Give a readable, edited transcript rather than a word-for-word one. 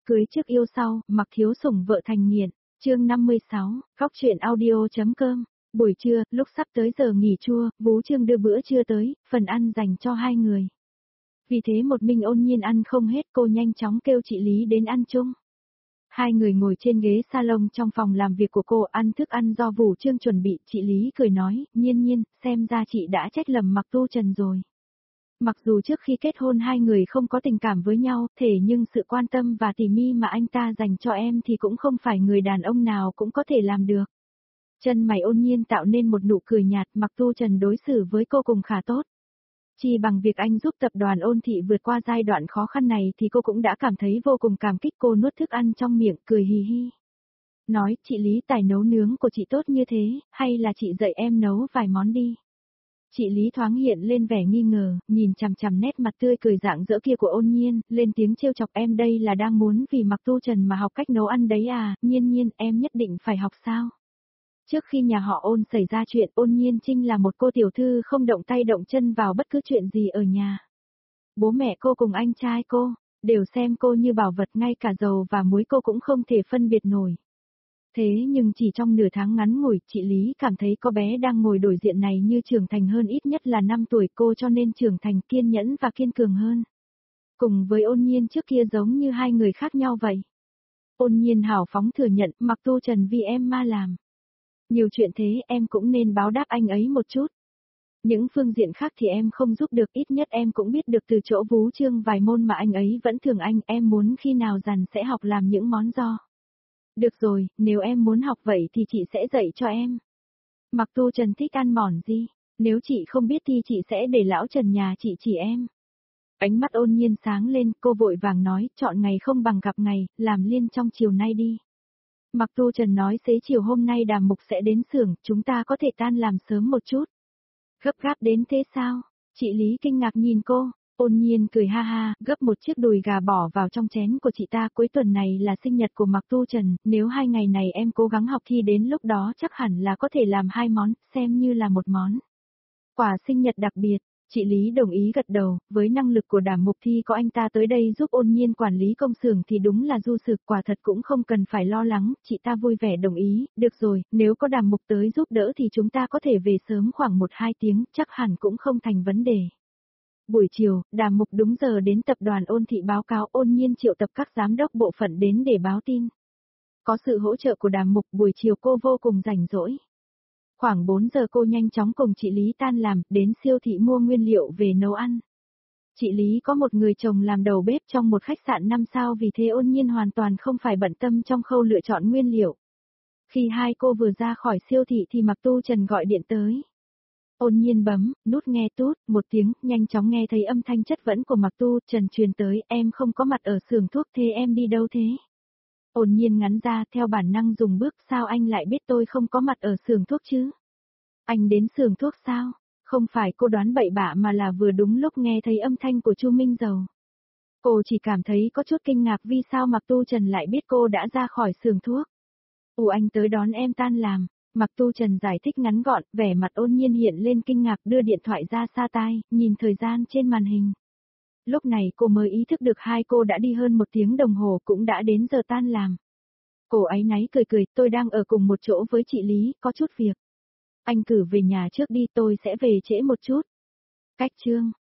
cưới trước yêu sau, mặc thiếu sủng vợ thành nghiện. Chương 56, góc truyện audio.com. Buổi trưa, lúc sắp tới giờ nghỉ trưa, Vú Trương đưa bữa trưa tới, phần ăn dành cho hai người. Vì thế một mình Ôn Nhiên ăn không hết, cô nhanh chóng kêu chị Lý đến ăn chung. Hai người ngồi trên ghế salon trong phòng làm việc của cô ăn thức ăn do Vũ Trương chuẩn bị, chị Lý cười nói, Nhiên, xem ra chị đã trách lầm Mạc Tu Trần rồi. Mặc dù trước khi kết hôn hai người không có tình cảm với nhau, thế nhưng sự quan tâm và tỉ mỉ mà anh ta dành cho em thì cũng không phải người đàn ông nào cũng có thể làm được. Chân mày Ôn Nhiên tạo nên một nụ cười nhạt, Mạc Tu Trần đối xử với cô cùng khá tốt. Chỉ bằng việc anh giúp tập đoàn Ôn Thị vượt qua giai đoạn khó khăn này thì cô cũng đã cảm thấy vô cùng cảm kích. Cô nuốt thức ăn trong miệng, cười hì hì. Nói, chị Lý, tài nấu nướng của chị tốt như thế, hay là chị dạy em nấu vài món đi. Chị Lý thoáng hiện lên vẻ nghi ngờ, nhìn chằm chằm nét mặt tươi cười rạng rỡ kia của Ôn Nhiên, lên tiếng trêu chọc, em đây là đang muốn vì Mạc Tu Trần mà học cách nấu ăn đấy à, Nhiên, em nhất định phải học sao? Trước khi nhà họ Ôn xảy ra chuyện, Ôn Nhiên Trinh là một cô tiểu thư không động tay động chân vào bất cứ chuyện gì ở nhà. Bố mẹ cô cùng anh trai cô, đều xem cô như bảo vật, ngay cả dầu và muối cô cũng không thể phân biệt nổi. Thế nhưng chỉ trong nửa tháng ngắn ngủi, chị Lý cảm thấy cô bé đang ngồi đối diện này như trưởng thành hơn ít nhất là 5 tuổi cô, cho nên trưởng thành, kiên nhẫn và kiên cường hơn. Cùng với Ôn Nhiên trước kia giống như hai người khác nhau vậy. Ôn Nhiên hào phóng thừa nhận, Mạc Tu Trần vì em mà làm. Nhiều chuyện thế em cũng nên báo đáp anh ấy một chút. Những phương diện khác thì em không giúp được, ít nhất em cũng biết được từ chỗ Vú Trương vài môn mà anh ấy vẫn thường anh, em muốn khi nào rảnh sẽ học làm những món do. Được rồi, nếu em muốn học vậy thì chị sẽ dạy cho em. Mạc Tu Trần thích ăn món gì? Nếu chị không biết thì chị sẽ để lão Trần nhà chị chỉ em. Ánh mắt Ôn Nhiên sáng lên, cô vội vàng nói, chọn ngày không bằng gặp ngày, làm liên trong chiều nay đi. Mạc Tu Trần nói xế chiều hôm nay Đàm Mục sẽ đến xưởng, chúng ta có thể tan làm sớm một chút. Gấp gáp đến thế sao? Chị Lý kinh ngạc nhìn cô. Ôn Nhiên cười ha ha, gấp một chiếc đùi gà bỏ vào trong chén của chị ta. Cuối tuần này là sinh nhật của Mạc Tu Trần, nếu 2 ngày này em cố gắng học thì đến lúc đó chắc hẳn là có thể làm 2 món, xem như là một món quà sinh nhật đặc biệt. Chị Lý đồng ý gật đầu, với năng lực của Đàm Mục thì có anh ta tới đây giúp Ôn Nhiên quản lý công xưởng thì đúng là du sự, quả thật cũng không cần phải lo lắng. Chị ta vui vẻ đồng ý, được rồi, nếu có Đàm Mục tới giúp đỡ thì chúng ta có thể về sớm khoảng 1-2 tiếng, chắc hẳn cũng không thành vấn đề. Buổi chiều, Đàm Mục đúng giờ đến tập đoàn Ôn Thị báo cáo. Ôn Nhiên triệu tập các giám đốc bộ phận đến để báo tin. Có sự hỗ trợ của Đàm Mục, buổi chiều cô vô cùng rảnh rỗi. Khoảng 4 giờ cô nhanh chóng cùng chị Lý tan làm, đến siêu thị mua nguyên liệu về nấu ăn. Chị Lý có một người chồng làm đầu bếp trong một khách sạn 5 sao, vì thế Ôn Nhiên hoàn toàn không phải bận tâm trong khâu lựa chọn nguyên liệu. Khi hai cô vừa ra khỏi siêu thị thì Mạc Tu Trần gọi điện tới. Ôn Nhiên bấm nút nghe tút một tiếng, nhanh chóng nghe thấy âm thanh chất vấn của Mạc Tu Trần truyền tới, em không có mặt ở xưởng thuốc, thế em đi đâu thế? Ôn Nhiên ngắn ra, theo bản năng dùng bước, sao anh lại biết tôi không có mặt ở xưởng thuốc chứ? Anh đến xưởng thuốc sao? Không phải cô đoán bậy bạ mà là vừa đúng lúc nghe thấy âm thanh của Chu Minh Dầu. Cô chỉ cảm thấy có chút kinh ngạc vì sao Mạc Tu Trần lại biết cô đã ra khỏi xưởng thuốc. Anh tới đón em tan làm. Mạc Tu Trần giải thích ngắn gọn, vẻ mặt Ôn Nhiên hiện lên kinh ngạc, đưa điện thoại ra xa tai, nhìn thời gian trên màn hình. Lúc này cô mới ý thức được hai cô đã đi hơn 1 tiếng đồng hồ, cũng đã đến giờ tan làm. Cô áy náy cười, tôi đang ở cùng một chỗ với chị Lý, có chút việc. Anh cử về nhà trước đi, tôi sẽ về trễ một chút. Cách chương.